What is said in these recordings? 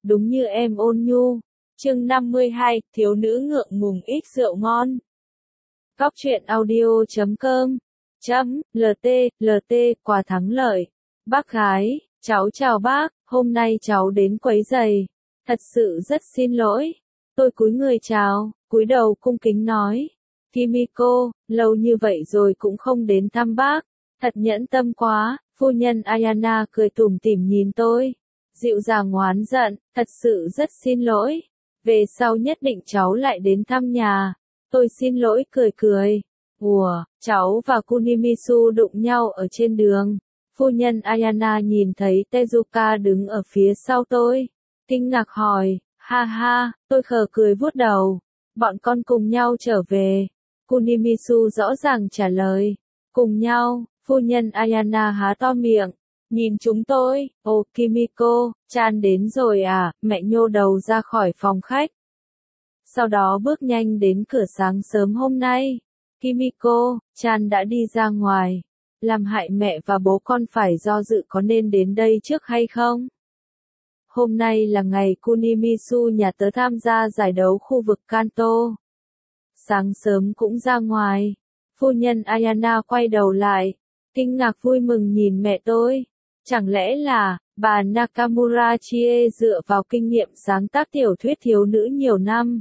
đúng như em ôn nhu. Chương 52, thiếu nữ ngượng ngùng ít rượu ngon. Góc truyện audio.com LT, quà thắng lợi. Bác gái, cháu chào bác, hôm nay cháu đến quấy giày. Thật sự rất xin lỗi. Tôi cúi người chào, cúi đầu cung kính nói. Kimiko, lâu như vậy rồi cũng không đến thăm bác. Thật nhẫn tâm quá, phu nhân Ayana cười tủm tỉm nhìn tôi. Dịu dàng oán giận, thật sự rất xin lỗi. Về sau nhất định cháu lại đến thăm nhà. Tôi xin lỗi cười cười. Ủa, cháu và Kunimisu đụng nhau ở trên đường. Phu nhân Ayana nhìn thấy Tezuka đứng ở phía sau tôi. Kinh ngạc hỏi, ha ha, tôi khờ cười vuốt đầu. Bọn con cùng nhau trở về. Kunimisu rõ ràng trả lời. Cùng nhau, phu nhân Ayana há to miệng. Nhìn chúng tôi, ồ Kimiko, Chan đến rồi à, mẹ nhô đầu ra khỏi phòng khách. Sau đó bước nhanh đến cửa sáng sớm hôm nay. Kimiko, Chan đã đi ra ngoài. Làm hại mẹ và bố con phải do dự có nên đến đây trước hay không? Hôm nay là ngày Kunimisu nhà tớ tham gia giải đấu khu vực Kanto. Sáng sớm cũng ra ngoài. Phu nhân Ayana quay đầu lại. Kinh ngạc vui mừng nhìn mẹ tôi. Chẳng lẽ là, bà Nakamura Chie dựa vào kinh nghiệm sáng tác tiểu thuyết thiếu nữ nhiều năm.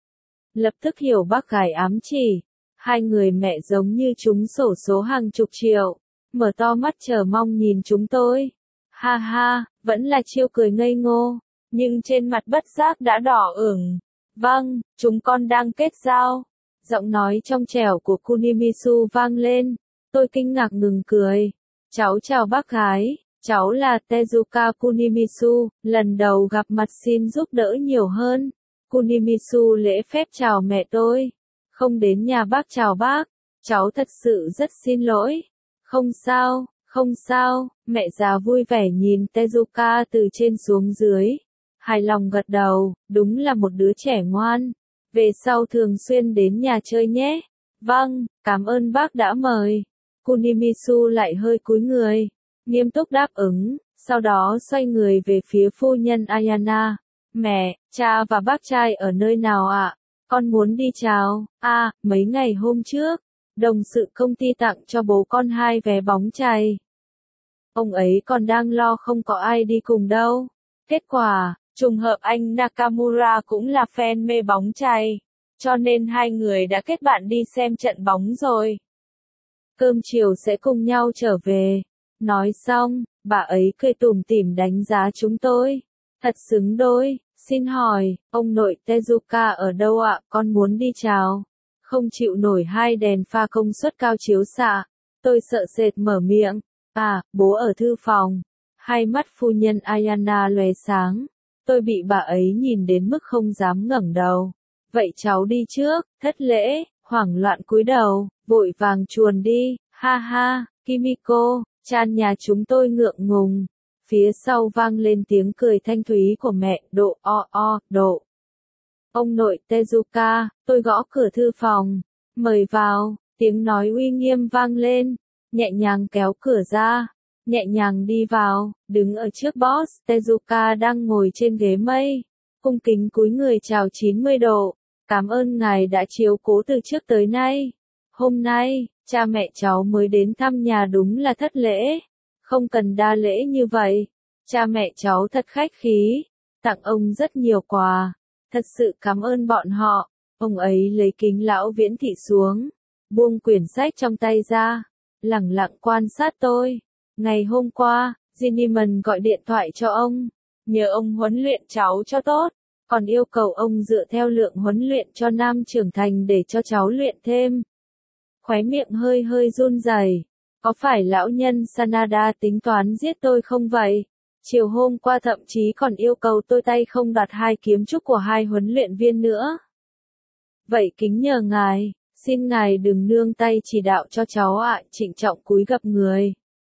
Lập tức hiểu bác gái ám chỉ. Hai người mẹ giống như trúng xổ số hàng chục triệu. Mở to mắt chờ mong nhìn chúng tôi. Ha ha, vẫn là chiêu cười ngây ngô. Nhưng trên mặt bất giác đã đỏ ửng. Vâng, chúng con đang kết giao. Giọng nói trong trẻo của Kunimisu vang lên. Tôi kinh ngạc ngừng cười. Cháu chào bác gái. Cháu là Tezuka Kunimisu, lần đầu gặp mặt xin giúp đỡ nhiều hơn. Kunimisu lễ phép chào mẹ tôi. Không đến nhà bác chào bác. Cháu thật sự rất xin lỗi. Không sao, không sao, mẹ già vui vẻ nhìn Tezuka từ trên xuống dưới. Hài lòng gật đầu, đúng là một đứa trẻ ngoan. Về sau thường xuyên đến nhà chơi nhé. Vâng, cảm ơn bác đã mời. Kunimisu lại hơi cúi người. Nghiêm túc đáp ứng, sau đó xoay người về phía phu nhân Ayana. Mẹ, cha và bác trai ở nơi nào ạ? Con muốn đi chào. Mấy ngày hôm trước, đồng sự công ty tặng cho bố con 2 vé bóng chày. Ông ấy còn đang lo không có ai đi cùng đâu. Kết quả, trùng hợp anh Nakamura cũng là fan mê bóng chày. Cho nên hai người đã kết bạn đi xem trận bóng rồi. Cơm chiều sẽ cùng nhau trở về. Nói xong, bà ấy cười tủm tỉm đánh giá chúng tôi. Thật xứng đôi, xin hỏi, ông nội Tezuka ở đâu ạ? Con muốn đi chào. Không chịu nổi 2 đèn pha công suất cao chiếu xạ. Tôi sợ sệt mở miệng. Bố ở thư phòng. Hai mắt phu nhân Ayana lóe sáng. Tôi bị bà ấy nhìn đến mức không dám ngẩng đầu. Vậy cháu đi trước, thất lễ, hoảng loạn cúi đầu, vội vàng chuồn đi. Ha ha, Kimiko. Chan nhà chúng tôi ngượng ngùng. Phía sau vang lên tiếng cười thanh thúy của mẹ, độ. Ông nội Tezuka, tôi gõ cửa thư phòng. Mời vào, tiếng nói uy nghiêm vang lên. Nhẹ nhàng kéo cửa ra. Nhẹ nhàng đi vào, đứng ở trước boss, Tezuka đang ngồi trên ghế mây. Cung kính cúi người chào 90 độ. Cảm ơn ngài đã chiếu cố từ trước tới nay. Hôm nay, cha mẹ cháu mới đến thăm nhà đúng là thất lễ. Không cần đa lễ như vậy. Cha mẹ cháu thật khách khí. Tặng ông rất nhiều quà. Thật sự cảm ơn bọn họ. Ông ấy lấy kính lão viễn thị xuống. Buông quyển sách trong tay ra. Lẳng lặng quan sát tôi. Ngày hôm qua, Jinniman gọi điện thoại cho ông. Nhờ ông huấn luyện cháu cho tốt. Còn yêu cầu ông dựa theo lượng huấn luyện cho nam trưởng thành để cho cháu luyện thêm. Khóe miệng hơi run rẩy. Có phải lão nhân Sanada tính toán giết tôi không vậy? Chiều hôm qua thậm chí còn yêu cầu tôi tay không đoạt 2 kiếm trúc của 2 huấn luyện viên nữa. Vậy kính nhờ ngài, xin ngài đừng nương tay chỉ đạo cho cháu ạ. Trịnh trọng cúi gập người.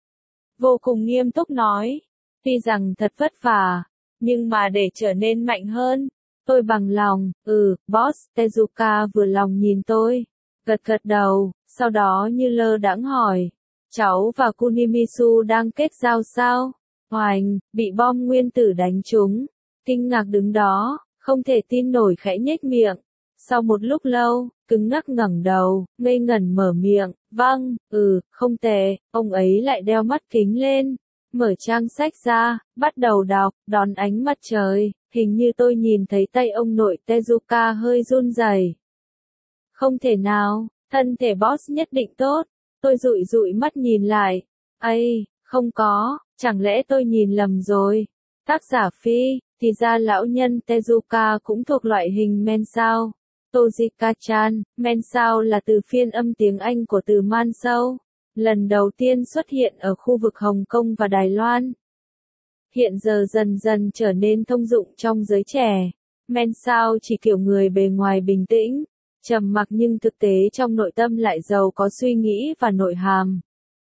Vô cùng nghiêm túc nói. Tuy rằng thật vất vả, nhưng mà để trở nên mạnh hơn, tôi bằng lòng. Boss. Tezuka vừa lòng nhìn tôi. Gật đầu, sau đó như lơ đãng hỏi. Cháu và Kunimisu đang kết giao sao? Hoành, bị bom nguyên tử đánh trúng. kinh ngạc đứng đó, không thể tin nổi khẽ nhếch miệng. Sau một lúc lâu, cứng ngắc ngẩng đầu, ngây ngẩn mở miệng, vâng, không tệ, ông ấy lại đeo mắt kính lên. Mở trang sách ra, bắt đầu đọc, đón ánh mặt trời, hình như tôi nhìn thấy tay ông nội Tezuka hơi run rẩy. Không thể nào, thân thể boss nhất định tốt. Tôi dụi dụi mắt nhìn lại. Ây, không có, chẳng lẽ tôi nhìn lầm rồi? Tác giả Phi, thì ra lão nhân Tezuka cũng thuộc loại hình men sao. Tojika-chan, men sao là từ phiên âm tiếng Anh của từ man sâu. Lần đầu tiên xuất hiện ở khu vực Hồng Kông và Đài Loan. Hiện giờ dần dần trở nên thông dụng trong giới trẻ. Men sao chỉ kiểu người bề ngoài bình tĩnh, trầm mặc nhưng thực tế trong nội tâm lại giàu có suy nghĩ và nội hàm.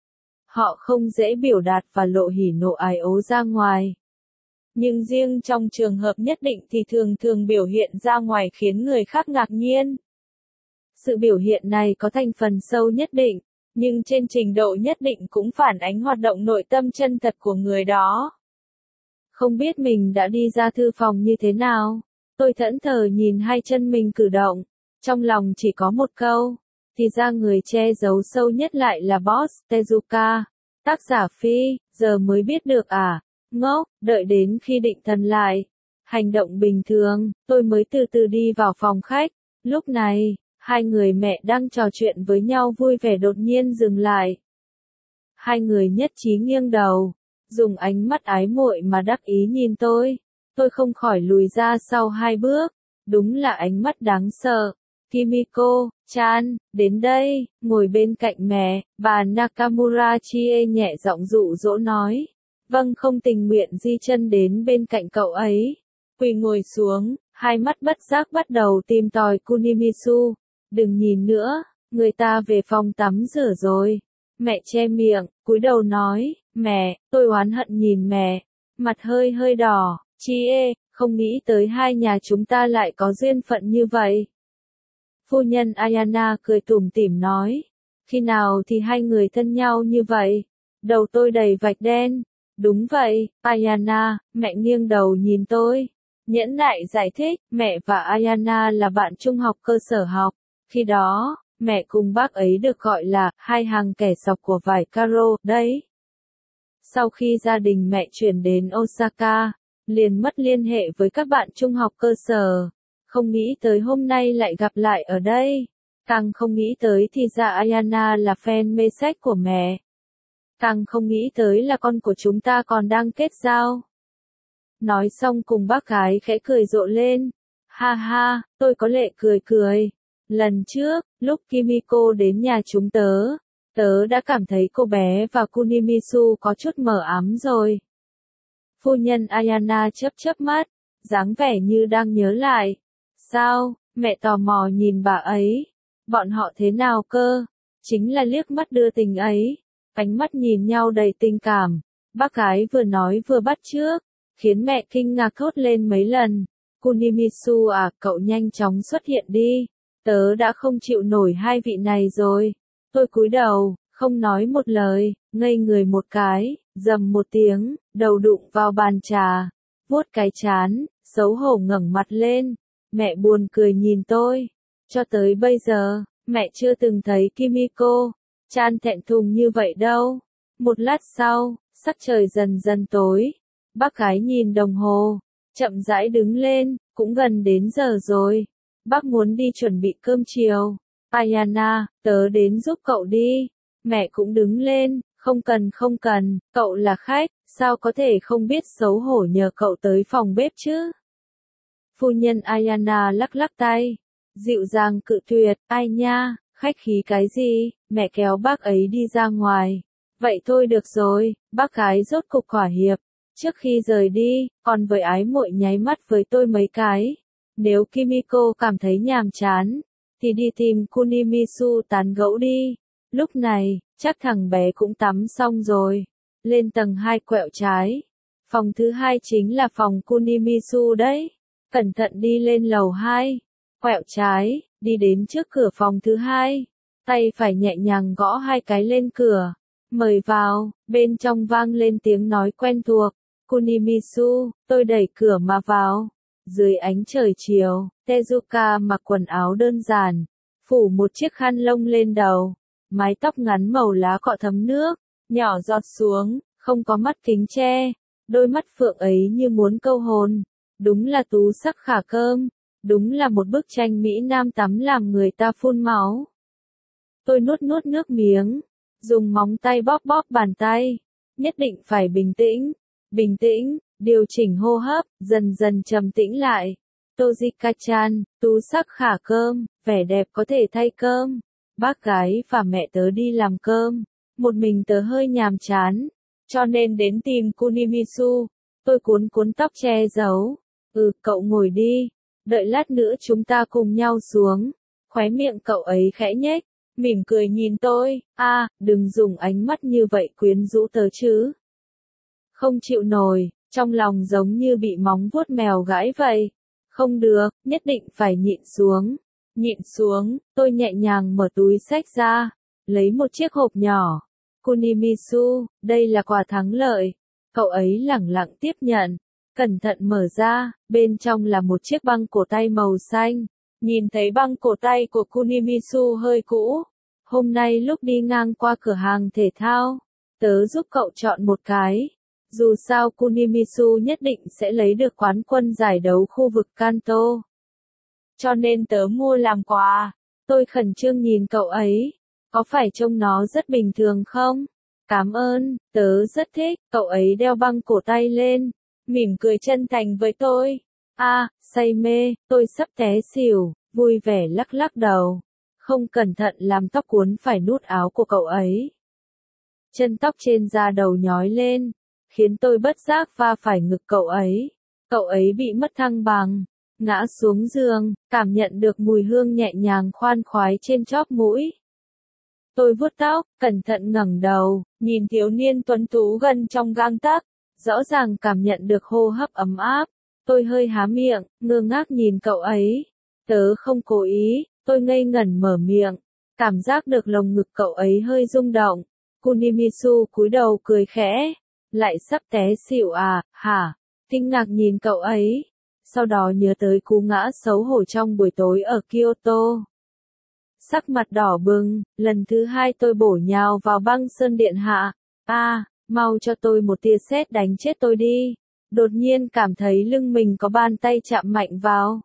Họ không dễ biểu đạt và lộ hỉ nộ ái ố ra ngoài. Nhưng riêng trong trường hợp nhất định thì thường thường biểu hiện ra ngoài khiến người khác ngạc nhiên. Sự biểu hiện này có thành phần sâu nhất định, nhưng trên trình độ nhất định cũng phản ánh hoạt động nội tâm chân thật của người đó. Không biết mình đã đi ra thư phòng như thế nào, tôi thẫn thờ nhìn hai chân mình cử động, trong lòng chỉ có một câu, thì ra người che giấu sâu nhất lại là boss Tezuka. Tác giả Phi, giờ mới biết được à, ngốc, đợi đến khi định thần lại. Hành động bình thường, tôi mới từ từ đi vào phòng khách, lúc này, hai người mẹ đang trò chuyện với nhau vui vẻ đột nhiên dừng lại. Hai người nhất trí nghiêng đầu, dùng ánh mắt ái muội mà đắc ý nhìn tôi không khỏi lùi ra sau hai bước, đúng là ánh mắt đáng sợ. Kimiko-chan, đến đây, ngồi bên cạnh mẹ, bà Nakamura Chie nhẹ giọng dụ dỗ nói. Vâng, không tình nguyện di chân đến bên cạnh cậu ấy. Quỳ ngồi xuống, hai mắt bất giác bắt đầu tìm tòi Kunimisu. Đừng nhìn nữa, người ta về phòng tắm rửa rồi. Mẹ che miệng, cúi đầu nói, mẹ, tôi oán hận nhìn mẹ, mặt hơi hơi đỏ, Chie, không nghĩ tới hai nhà chúng ta lại có duyên phận như vậy. Phu nhân Ayana cười tủm tỉm nói, khi nào thì hai người thân nhau như vậy? Đầu tôi đầy vạch đen. Đúng vậy, Ayana, mẹ nghiêng đầu nhìn tôi. Nhẫn nại giải thích, mẹ và Ayana là bạn trung học cơ sở học. Khi đó, mẹ cùng bác ấy được gọi là hai hàng kẻ sọc của vải caro, đấy. Sau khi gia đình mẹ chuyển đến Osaka, liền mất liên hệ với các bạn trung học cơ sở. Không nghĩ tới hôm nay lại gặp lại ở đây. Càng không nghĩ tới thì ra Ayana là fan mê sách của mẹ. Càng không nghĩ tới là con của chúng ta còn đang kết giao. Nói xong cùng bác gái khẽ cười rộ lên. Ha ha, tôi có lệ cười cười. Lần trước, lúc Kimiko đến nhà chúng tớ đã cảm thấy cô bé và Kunimisu có chút mờ ám rồi. Phu nhân Ayana chớp chớp mắt, dáng vẻ như đang nhớ lại. Sao, mẹ tò mò nhìn bà ấy. Bọn họ thế nào cơ? Chính là liếc mắt đưa tình ấy. Ánh mắt nhìn nhau đầy tình cảm. Bác gái vừa nói vừa bắt chước, khiến mẹ kinh ngạc thốt lên mấy lần. Kunimisu à, cậu nhanh chóng xuất hiện đi. Tớ đã không chịu nổi hai vị này rồi. Tôi cúi đầu, không nói một lời, ngây người một cái, rầm một tiếng, đầu đụng vào bàn trà, vuốt cái trán, xấu hổ ngẩng mặt lên. Mẹ buồn cười nhìn tôi. Cho tới bây giờ, mẹ chưa từng thấy Kimiko-chan thẹn thùng như vậy đâu. Một lát sau, sắc trời dần dần tối. Bác gái nhìn đồng hồ, chậm rãi đứng lên, cũng gần đến giờ rồi. Bác muốn đi chuẩn bị cơm chiều. Ayana, tớ đến giúp cậu đi. Mẹ cũng đứng lên, không cần, cậu là khách, sao có thể không biết xấu hổ nhờ cậu tới phòng bếp chứ? Phu nhân Ayana lắc lắc tay, dịu dàng cự tuyệt, ai nha, khách khí cái gì, mẹ kéo bác ấy đi ra ngoài. Vậy thôi được rồi, bác gái rốt cục thỏa hiệp. Trước khi rời đi, còn với ái muội nháy mắt với tôi mấy cái. Nếu Kimiko cảm thấy nhàm chán, thì đi tìm Kunimisu tán gẫu đi. Lúc này, chắc thằng bé cũng tắm xong rồi. Lên tầng 2 quẹo trái. Phòng thứ 2 chính là phòng Kunimisu đấy. Cẩn thận đi lên lầu 2. Quẹo trái, đi đến trước cửa phòng thứ 2. Tay phải nhẹ nhàng gõ hai cái lên cửa. Mời vào, bên trong vang lên tiếng nói quen thuộc. Kunimisu, tôi đẩy cửa mà vào. Dưới ánh trời chiều, Tezuka mặc quần áo đơn giản, phủ một chiếc khăn lông lên đầu, mái tóc ngắn màu lá cọ thấm nước, nhỏ giọt xuống, không có mắt kính che, đôi mắt phượng ấy như muốn câu hồn. Đúng là tú sắc khả cơm, đúng là một bức tranh Mỹ Nam tắm làm người ta phun máu. Tôi nuốt nuốt nước miếng, dùng móng tay bóp bóp bàn tay, nhất định phải bình tĩnh, điều chỉnh hô hấp, dần dần trầm tĩnh lại. Tojika-chan, tú sắc khả cơm, vẻ đẹp có thể thay cơm. Bác gái và mẹ tớ đi làm cơm, một mình tớ hơi nhàm chán, cho nên đến tìm Kunimisu. Tôi cuốn cuốn tóc che giấu. Cậu ngồi đi, đợi lát nữa chúng ta cùng nhau xuống. Khóe miệng cậu ấy khẽ nhếch, mỉm cười nhìn tôi. Đừng dùng ánh mắt như vậy quyến rũ tớ chứ. Không chịu nổi, trong lòng giống như bị móng vuốt mèo gãi vậy. Không được, nhất định phải nhịn xuống. Nhịn xuống, tôi nhẹ nhàng mở túi xách ra, lấy một chiếc hộp nhỏ. Kunimisu, đây là quà thắng lợi. Cậu ấy lẳng lặng tiếp nhận, cẩn thận mở ra, bên trong là một chiếc băng cổ tay màu xanh. Nhìn thấy băng cổ tay của Kunimisu hơi cũ. Hôm nay lúc đi ngang qua cửa hàng thể thao, tớ giúp cậu chọn một cái. Dù sao Kunimisu nhất định sẽ lấy được quán quân giải đấu khu vực Kanto. Cho nên tớ mua làm quà. Tôi khẩn trương nhìn cậu ấy. Có phải trông nó rất bình thường không? Cảm ơn, tớ rất thích. Cậu ấy đeo băng cổ tay lên, mỉm cười chân thành với tôi. Say mê, tôi sắp té xỉu, vui vẻ lắc lắc đầu. Không cẩn thận làm tóc cuốn phải nút áo của cậu ấy. Chân tóc trên da đầu nhói lên, khiến tôi bất giác va phải ngực cậu ấy. Cậu ấy bị mất thăng bằng, ngã xuống giường, cảm nhận được mùi hương nhẹ nhàng khoan khoái trên chóp mũi. Tôi vuốt tóc, cẩn thận ngẩng đầu, nhìn thiếu niên tuấn tú gần trong gang tấc, rõ ràng cảm nhận được hô hấp ấm áp. Tôi hơi há miệng, ngơ ngác nhìn cậu ấy. Tớ không cố ý, tôi ngây ngẩn mở miệng, cảm giác được lồng ngực cậu ấy hơi rung động. Kunimisu cúi đầu cười khẽ, lại sắp té xỉu hả? Kinh ngạc nhìn cậu ấy, sau đó nhớ tới cú ngã xấu hổ trong buổi tối ở Kyoto. Sắc mặt đỏ bừng, lần thứ hai tôi bổ nhào vào băng sơn điện hạ. Mau cho tôi một tia sét đánh chết tôi đi. Đột nhiên cảm thấy lưng mình có bàn tay chạm mạnh vào.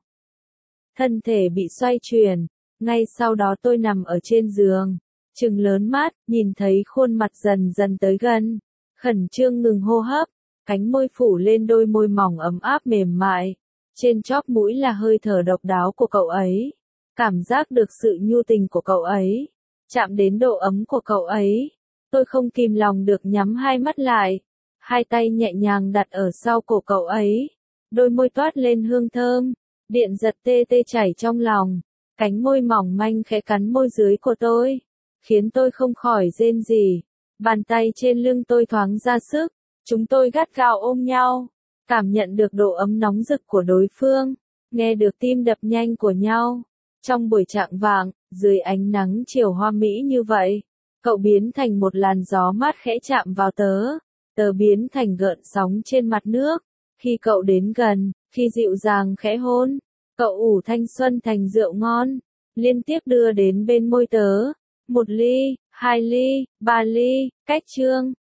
Thân thể bị xoay chuyển, ngay sau đó tôi nằm ở trên giường, trừng lớn mắt, nhìn thấy khuôn mặt dần dần tới gần, khẩn trương ngừng hô hấp, cánh môi phủ lên đôi môi mỏng ấm áp mềm mại, trên chóp mũi là hơi thở độc đáo của cậu ấy, cảm giác được sự nhu tình của cậu ấy, chạm đến độ ấm của cậu ấy, tôi không kìm lòng được nhắm hai mắt lại, hai tay nhẹ nhàng đặt ở sau cổ cậu ấy, đôi môi toát lên hương thơm. Điện giật tê tê chảy trong lòng, cánh môi mỏng manh khẽ cắn môi dưới của tôi, khiến tôi không khỏi rên rỉ. Bàn tay trên lưng tôi thoáng ra sức, chúng tôi gắt gao ôm nhau, cảm nhận được độ ấm nóng rực của đối phương, nghe được tim đập nhanh của nhau. Trong buổi chạng vạng, dưới ánh nắng chiều hoa mỹ như vậy, cậu biến thành một làn gió mát khẽ chạm vào tớ, tớ biến thành gợn sóng trên mặt nước. Khi cậu đến gần, khi dịu dàng khẽ hôn, cậu ủ thanh xuân thành rượu ngon, liên tiếp đưa đến bên môi tớ. 1 ly, 2 ly, 3 ly, cách chương.